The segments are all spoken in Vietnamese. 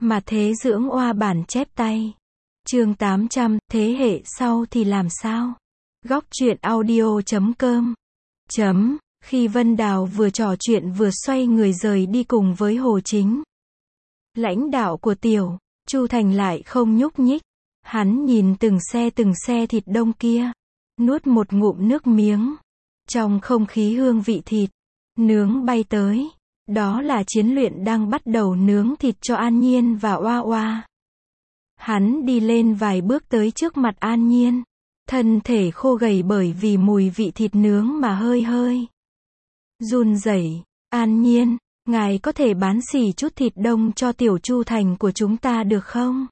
Mà thế dưỡng oa bản chép tay. Chương 800, thế hệ sau thì làm sao? Góc truyện audio.com. Khi Vân Đào vừa trò chuyện vừa xoay người rời đi cùng với Hồ Chính. Lãnh đạo của Tiểu Chu Thành lại không nhúc nhích. Hắn nhìn từng xe thịt đông kia, nuốt một ngụm nước miếng. Trong không khí hương vị thịt nướng bay tới. Đó là Chiến Luyện đang bắt đầu nướng thịt cho An Nhiên và Oa Oa. Hắn đi lên vài bước tới trước mặt An Nhiên. Thân thể khô gầy bởi vì mùi vị thịt nướng mà hơi run rẩy. An Nhiên, ngài có thể bán xỉ chút thịt đông cho Tiểu Chu Thành của chúng ta được không?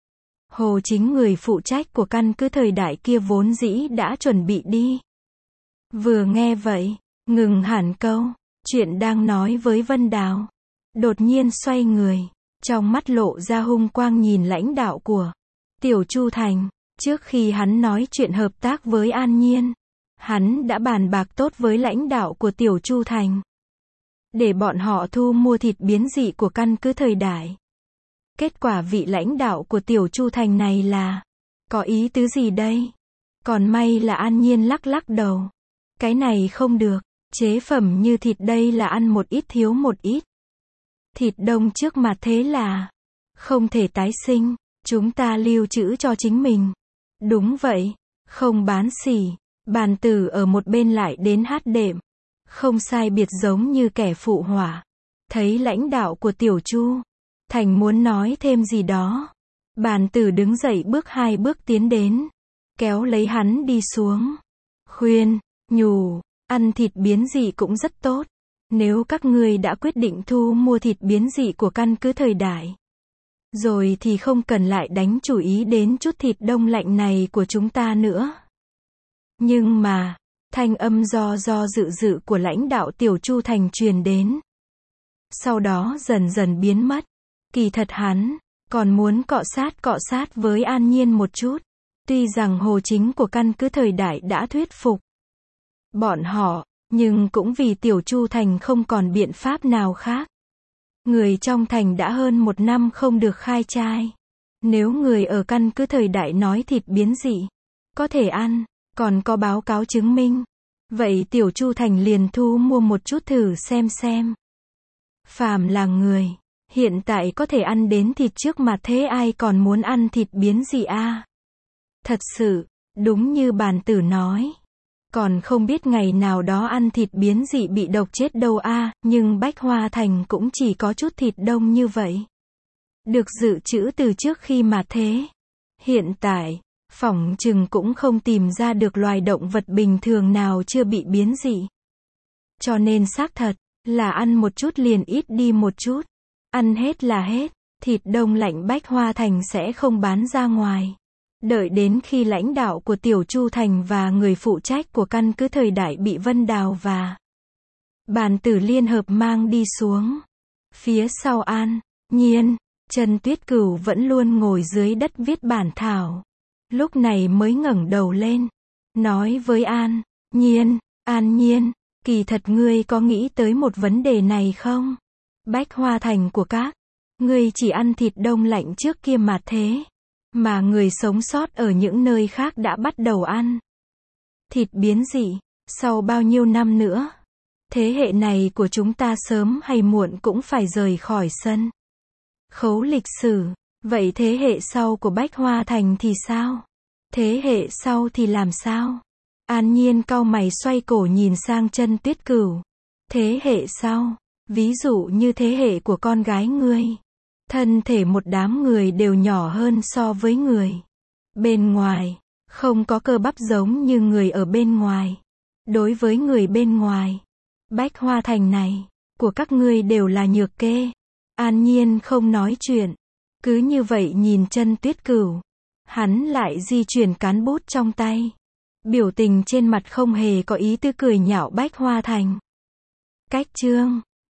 Hồ Chính, người phụ trách của căn cứ thời đại kia, vốn dĩ đã chuẩn bị đi. Vừa nghe vậy, ngừng hẳn câu chuyện đang nói với Vân Đào. Đột nhiên xoay người, trong mắt lộ ra hung quang nhìn lãnh đạo của Tiểu Chu Thành. Trước khi hắn nói chuyện hợp tác với An Nhiên, hắn đã bàn bạc tốt với lãnh đạo của Tiểu Chu Thành, để bọn họ thu mua thịt biến dị của căn cứ thời đại. Kết quả vị lãnh đạo của Tiểu Chu Thành này là có ý tứ gì đây? Còn may là An Nhiên lắc đầu. Cái này không được, chế phẩm như thịt đây là ăn một ít thiếu một ít. Thịt đông trước mặt thế là không thể tái sinh, chúng ta lưu trữ cho chính mình. Đúng vậy, không bán xỉ. Bàn Tử ở một bên lại đến hát đệm, không sai biệt giống như kẻ phụ họa. Thấy lãnh đạo của Tiểu Chu Thành muốn nói thêm gì đó, Bàn Tử đứng dậy bước 2 bước tiến đến, kéo lấy hắn đi xuống, khuyên nhủ, ăn thịt biến dị cũng rất tốt. Nếu các ngươi đã quyết định thu mua thịt biến dị của căn cứ thời đại rồi thì không cần lại đánh chủ ý đến chút thịt đông lạnh này của chúng ta nữa. Nhưng mà, thanh âm do dự của lãnh đạo Tiểu Chu Thành truyền đến. Sau đó dần biến mất. Kỳ thật hắn còn muốn cọ sát với An Nhiên một chút. Tuy rằng Hồ Chính của căn cứ thời đại đã thuyết phục bọn họ, nhưng cũng vì Tiểu Chu Thành không còn biện pháp nào khác. Người trong thành đã hơn 1 năm không được khai trai. Nếu người ở căn cứ thời đại nói thịt biến dị có thể ăn, còn có báo cáo chứng minh, vậy Tiểu Chu Thành liền thu mua một chút thử xem. Phàm là người hiện tại có thể ăn đến thịt trước mà thế ai còn muốn ăn thịt biến dị a? Thật sự, đúng như Bàn Tử nói, còn không biết ngày nào đó ăn thịt biến dị bị độc chết đâu a. Nhưng Bách Hoa Thành cũng chỉ có chút thịt đông như vậy, được dự trữ từ trước khi mà thế. Hiện tại, phỏng chừng cũng không tìm ra được loài động vật bình thường nào chưa bị biến dị. Cho nên xác thật là ăn một chút liền ít đi một chút, ăn hết là hết. Thịt đông lạnh Bách Hoa Thành sẽ không bán ra ngoài. Đợi đến khi lãnh đạo của Tiểu Chu Thành và người phụ trách của căn cứ thời đại bị Vân Đào và Bàn Tử liên hợp mang đi xuống. Phía sau An Nhiên, Trần Tuyết Cửu vẫn luôn ngồi dưới đất viết bản thảo. Lúc này mới ngẩng đầu lên, nói với An Nhiên, kỳ thật ngươi có nghĩ tới một vấn đề này không? Bách Hoa Thành của các ngươi chỉ ăn thịt đông lạnh trước kia mà thế, mà người sống sót ở những nơi khác đã bắt đầu ăn thịt biến dị. Sau bao nhiêu năm nữa, thế hệ này của chúng ta sớm hay muộn cũng phải rời khỏi sân khấu lịch sử. Vậy thế hệ sau của Bách Hoa Thành thì sao? Thế hệ sau thì làm sao? An Nhiên cau mày xoay cổ nhìn sang Trân Tuyết Cửu. Thế hệ sau, ví dụ như thế hệ của con gái ngươi. Thân thể một đám người đều nhỏ hơn so với người bên ngoài, không có cơ bắp giống như người ở bên ngoài. Đối với người bên ngoài, Bách Hoa Thành này của các ngươi đều là nhược kê. An Nhiên không nói chuyện, cứ như vậy nhìn Trân Tuyết Cửu. Hắn lại di chuyển cán bút trong tay, biểu tình trên mặt không hề có ý tứ cười nhạo Bách Hoa Thành. Cách chương